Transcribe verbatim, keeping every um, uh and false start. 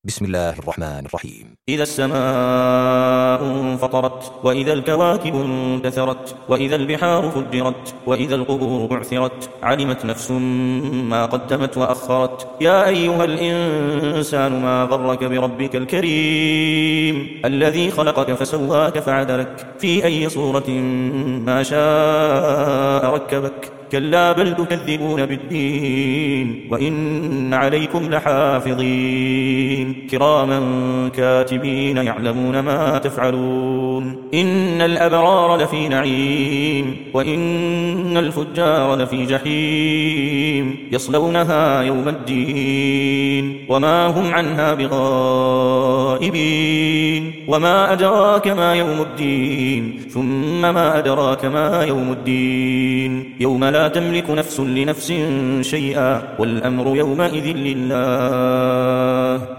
بسم الله الرحمن الرحيم. إذا السماء انفطرت، وإذا الكواكب انتثرت، وإذا البحار فجرت، وإذا القبور بعثرت، علمت نفس ما قدمت وأخرت. يا أيها الإنسان ما غرك بربك الكريم الذي خلقك فسواك فعدلك في أي صورة ما شاء ركبك. كلا بل تكذبون بالدين، وإن عليكم لحافظين كراما كاتبين يعلمون ما تفعلون. إن الأبرار لفي نعيم، وإن الفجار لفي جحيم، يصلونها يوم الدين وما هم عنها بغائبين. وما أدراك ما يوم الدين، ثم ما أدراك ما يوم الدين. يوم لا تملك نفس لنفس شيئا، والأمر يومئذ لله.